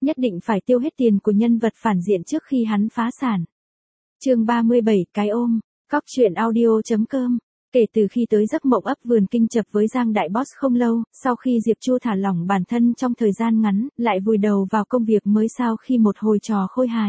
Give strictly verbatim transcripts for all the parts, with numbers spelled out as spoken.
Nhất định phải tiêu hết tiền của nhân vật phản diện trước khi hắn phá sản. Chương ba mươi bảy, cái ôm. Cóc truyện audio chấm com. Kể từ khi tới giấc mộng ấp vườn kinh chập với Giang Đại Boss không lâu, sau khi Diệp Chu thả lỏng bản thân trong thời gian ngắn, lại vùi đầu vào công việc mới sau khi một hồi trò khôi hài.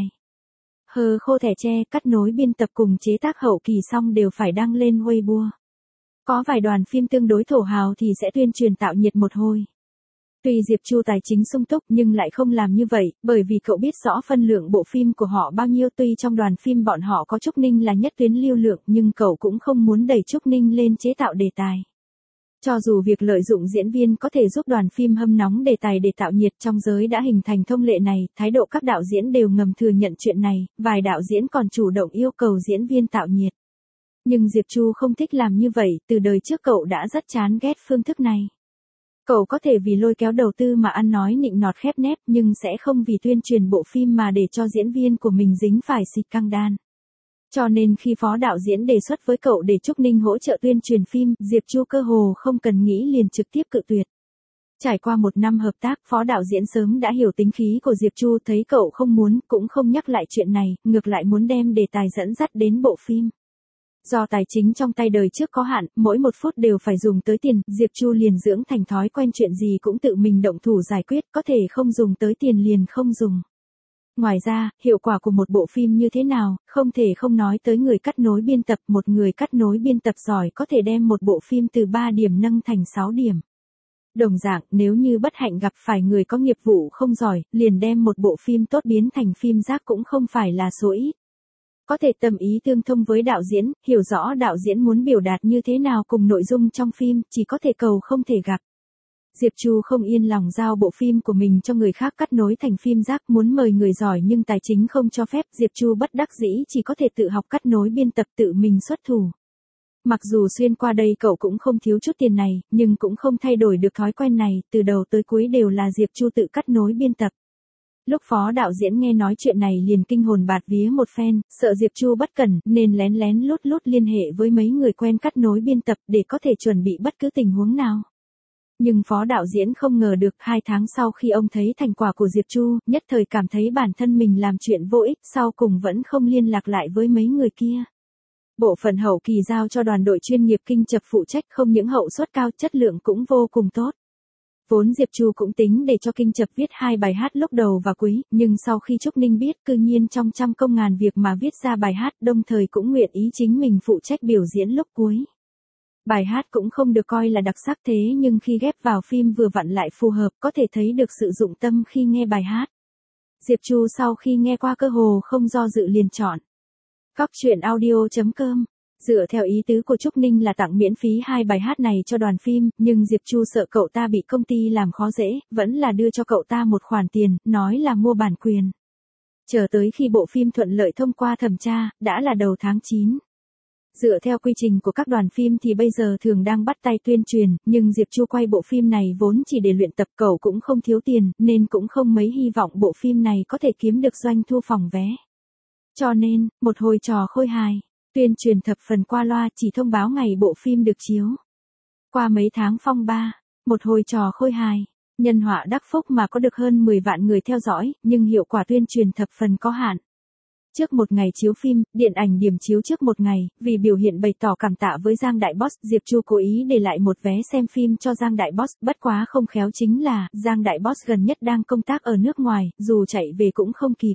Hờ khô thẻ tre, cắt nối biên tập cùng chế tác hậu kỳ xong đều phải đăng lên Weibo. Có vài đoàn phim tương đối thổ hào thì sẽ tuyên truyền tạo nhiệt một hồi. Tuy Diệp Chu tài chính sung túc nhưng lại không làm như vậy, bởi vì cậu biết rõ phân lượng bộ phim của họ bao nhiêu. Tuy trong đoàn phim bọn họ có Trúc Ninh là nhất tuyến lưu lượng nhưng cậu cũng không muốn đẩy Trúc Ninh lên chế tạo đề tài. Cho dù việc lợi dụng diễn viên có thể giúp đoàn phim hâm nóng đề tài để tạo nhiệt, trong giới đã hình thành thông lệ này, thái độ các đạo diễn đều ngầm thừa nhận chuyện này, vài đạo diễn còn chủ động yêu cầu diễn viên tạo nhiệt. Nhưng Diệp Chu không thích làm như vậy, từ đời trước cậu đã rất chán ghét phương thức này. Cậu có thể vì lôi kéo đầu tư mà ăn nói nịnh nọt khép nép nhưng sẽ không vì tuyên truyền bộ phim mà để cho diễn viên của mình dính phải xịt căng đan. Cho nên khi phó đạo diễn đề xuất với cậu để Trúc Ninh hỗ trợ tuyên truyền phim, Diệp Chu cơ hồ không cần nghĩ liền trực tiếp cự tuyệt. Trải qua một năm hợp tác, phó đạo diễn sớm đã hiểu tính khí của Diệp Chu, thấy cậu không muốn, cũng không nhắc lại chuyện này, ngược lại muốn đem đề tài dẫn dắt đến bộ phim. Do tài chính trong tay đời trước có hạn, mỗi một phút đều phải dùng tới tiền, Diệp Chu liền dưỡng thành thói quen chuyện gì cũng tự mình động thủ giải quyết, có thể không dùng tới tiền liền không dùng. Ngoài ra, hiệu quả của một bộ phim như thế nào, không thể không nói tới người cắt nối biên tập. Một người cắt nối biên tập giỏi có thể đem một bộ phim từ ba điểm nâng thành sáu điểm. Đồng dạng, nếu như bất hạnh gặp phải người có nghiệp vụ không giỏi, liền đem một bộ phim tốt biến thành phim rác cũng không phải là số ít. Có thể tâm ý tương thông với đạo diễn, hiểu rõ đạo diễn muốn biểu đạt như thế nào cùng nội dung trong phim, chỉ có thể cầu không thể gặp. Diệp Chu không yên lòng giao bộ phim của mình cho người khác cắt nối thành phim rác, muốn mời người giỏi nhưng tài chính không cho phép, Diệp Chu bất đắc dĩ chỉ có thể tự học cắt nối biên tập tự mình xuất thủ. Mặc dù xuyên qua đây cậu cũng không thiếu chút tiền này, nhưng cũng không thay đổi được thói quen này, từ đầu tới cuối đều là Diệp Chu tự cắt nối biên tập. Lúc phó đạo diễn nghe nói chuyện này liền kinh hồn bạt vía một phen, sợ Diệp Chu bất cẩn nên lén lén lút lút liên hệ với mấy người quen cắt nối biên tập để có thể chuẩn bị bất cứ tình huống nào. Nhưng phó đạo diễn không ngờ được, hai tháng sau khi ông thấy thành quả của Diệp Chu, nhất thời cảm thấy bản thân mình làm chuyện vô ích, sau cùng vẫn không liên lạc lại với mấy người kia. Bộ phận hậu kỳ giao cho đoàn đội chuyên nghiệp kinh chập phụ trách, không những hậu suất cao, chất lượng cũng vô cùng tốt. Vốn Diệp Chu cũng tính để cho kinh chập viết hai bài hát lúc đầu và cuối, nhưng sau khi Trúc Ninh biết cư nhiên trong trăm công ngàn việc mà viết ra bài hát, đồng thời cũng nguyện ý chính mình phụ trách biểu diễn lúc cuối. Bài hát cũng không được coi là đặc sắc thế nhưng khi ghép vào phim vừa vặn lại phù hợp, có thể thấy được sự dụng tâm khi nghe bài hát. Diệp Chu sau khi nghe qua cơ hồ không do dự liền chọn. Cóc truyện audio chấm com. Dựa theo ý tứ của Trúc Ninh là tặng miễn phí hai bài hát này cho đoàn phim, nhưng Diệp Chu sợ cậu ta bị công ty làm khó dễ, vẫn là đưa cho cậu ta một khoản tiền, nói là mua bản quyền. Chờ tới khi bộ phim thuận lợi thông qua thẩm tra, đã là đầu tháng chín. Dựa theo quy trình của các đoàn phim thì bây giờ thường đang bắt tay tuyên truyền, nhưng Diệp Chu quay bộ phim này vốn chỉ để luyện tập, cậu cũng không thiếu tiền, nên cũng không mấy hy vọng bộ phim này có thể kiếm được doanh thu phòng vé. Cho nên, một hồi trò khôi hài, tuyên truyền thập phần qua loa, chỉ thông báo ngày bộ phim được chiếu. Qua mấy tháng phong ba, một hồi trò khôi hài, nhân họa đắc phúc mà có được hơn mười vạn người theo dõi, nhưng hiệu quả tuyên truyền thập phần có hạn. Trước một ngày chiếu phim, điện ảnh điểm chiếu trước một ngày, vì biểu hiện bày tỏ cảm tạ với Giang Đại Boss, Diệp Chu cố ý để lại một vé xem phim cho Giang Đại Boss, bất quá không khéo chính là, Giang Đại Boss gần nhất đang công tác ở nước ngoài, dù chạy về cũng không kịp.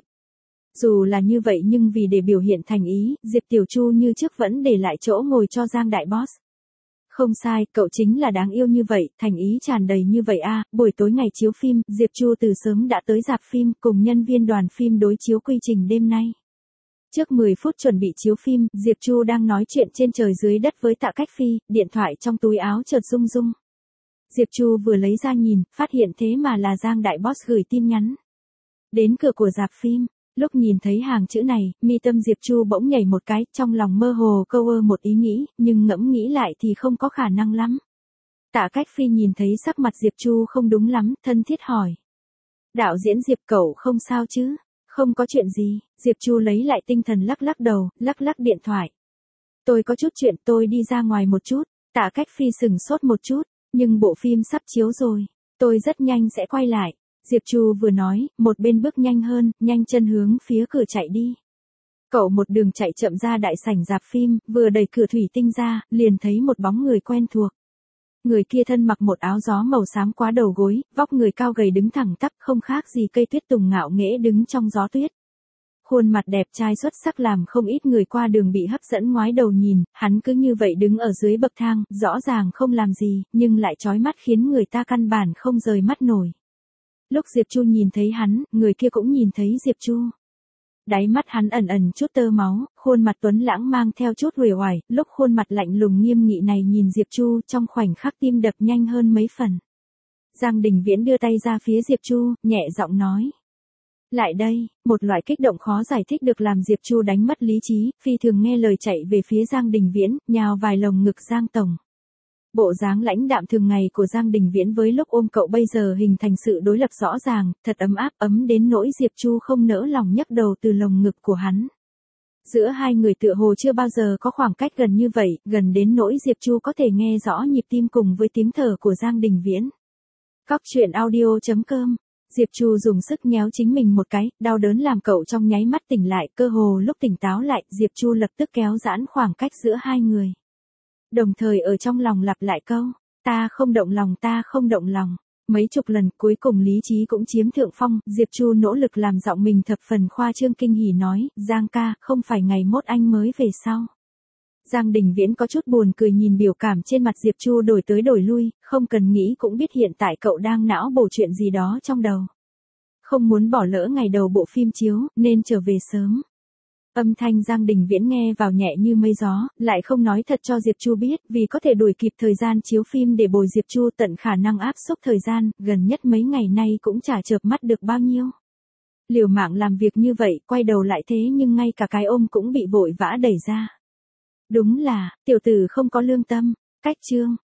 Dù là như vậy nhưng vì để biểu hiện thành ý, Diệp Tiểu Chu như trước vẫn để lại chỗ ngồi cho Giang Đại Boss. Không sai, cậu chính là đáng yêu như vậy, thành ý tràn đầy như vậy a. Buổi tối ngày chiếu phim, Diệp Chu từ sớm đã tới rạp phim, cùng nhân viên đoàn phim đối chiếu quy trình đêm nay. Trước mười phút chuẩn bị chiếu phim, Diệp Chu đang nói chuyện trên trời dưới đất với Tạ Cách Phi, điện thoại trong túi áo chợt rung rung. Diệp Chu vừa lấy ra nhìn, phát hiện thế mà là Giang Đại Boss gửi tin nhắn. Đến cửa của rạp phim, lúc nhìn thấy hàng chữ này, mi tâm Diệp Chu bỗng nhảy một cái, trong lòng mơ hồ câu ơ một ý nghĩ, nhưng ngẫm nghĩ lại thì không có khả năng lắm. Tạ Cách Phi nhìn thấy sắc mặt Diệp Chu không đúng lắm, thân thiết hỏi. Đạo diễn Diệp, cậu không sao chứ? Không có chuyện gì, Diệp Chu lấy lại tinh thần lắc lắc đầu, lắc lắc điện thoại. Tôi có chút chuyện, tôi đi ra ngoài một chút. Tạ Cách Phi sừng sốt một chút, nhưng bộ phim sắp chiếu rồi, tôi rất nhanh sẽ quay lại. Diệp Chu vừa nói, một bên bước nhanh hơn, nhanh chân hướng phía cửa chạy đi. Cậu một đường chạy chậm ra đại sảnh rạp phim, vừa đẩy cửa thủy tinh ra, liền thấy một bóng người quen thuộc. Người kia thân mặc một áo gió màu xám quá đầu gối, vóc người cao gầy đứng thẳng tắp không khác gì cây tuyết tùng ngạo nghễ đứng trong gió tuyết. Khuôn mặt đẹp trai xuất sắc làm không ít người qua đường bị hấp dẫn ngoái đầu nhìn, hắn cứ như vậy đứng ở dưới bậc thang, rõ ràng không làm gì, nhưng lại chói mắt khiến người ta căn bản không rời mắt nổi. Lúc Diệp Chu nhìn thấy hắn, người kia cũng nhìn thấy Diệp Chu. Đáy mắt hắn ẩn ẩn chút tơ máu, khuôn mặt tuấn lãng mang theo chút uể oải, lúc khuôn mặt lạnh lùng nghiêm nghị này nhìn Diệp Chu trong khoảnh khắc tim đập nhanh hơn mấy phần. Giang Đình Viễn đưa tay ra phía Diệp Chu, nhẹ giọng nói. Lại đây, một loại kích động khó giải thích được làm Diệp Chu đánh mất lý trí, phi thường nghe lời chạy về phía Giang Đình Viễn, nhào vài lồng ngực Giang Tổng. Bộ dáng lãnh đạm thường ngày của Giang Đình Viễn với lúc ôm cậu bây giờ hình thành sự đối lập rõ ràng, thật ấm áp ấm đến nỗi Diệp Chu không nỡ lòng nhấc đầu từ lồng ngực của hắn. Giữa hai người tựa hồ chưa bao giờ có khoảng cách gần như vậy, gần đến nỗi Diệp Chu có thể nghe rõ nhịp tim cùng với tiếng thở của Giang Đình Viễn. Cóc truyện audio chấm com. Diệp Chu dùng sức nhéo chính mình một cái, đau đớn làm cậu trong nháy mắt tỉnh lại, cơ hồ lúc tỉnh táo lại, Diệp Chu lập tức kéo giãn khoảng cách giữa hai người. Đồng thời ở trong lòng lặp lại câu, ta không động lòng ta không động lòng. Mấy chục lần cuối cùng lý trí cũng chiếm thượng phong, Diệp Chu nỗ lực làm giọng mình thập phần khoa trương kinh hỉ nói, Giang ca, không phải ngày mốt anh mới về sao. Giang Đình Viễn có chút buồn cười nhìn biểu cảm trên mặt Diệp Chu đổi tới đổi lui, không cần nghĩ cũng biết hiện tại cậu đang não bổ chuyện gì đó trong đầu. Không muốn bỏ lỡ ngày đầu bộ phim chiếu, nên trở về sớm. Âm thanh Giang Đình Viễn nghe vào nhẹ như mây gió, lại không nói thật cho Diệp Chu biết, vì có thể đuổi kịp thời gian chiếu phim để bồi Diệp Chu tận khả năng áp suất thời gian, gần nhất mấy ngày nay cũng chả chợp mắt được bao nhiêu. Liều mạng làm việc như vậy, quay đầu lại thế nhưng ngay cả cái ôm cũng bị vội vã đẩy ra. Đúng là, tiểu tử không có lương tâm. Cách chương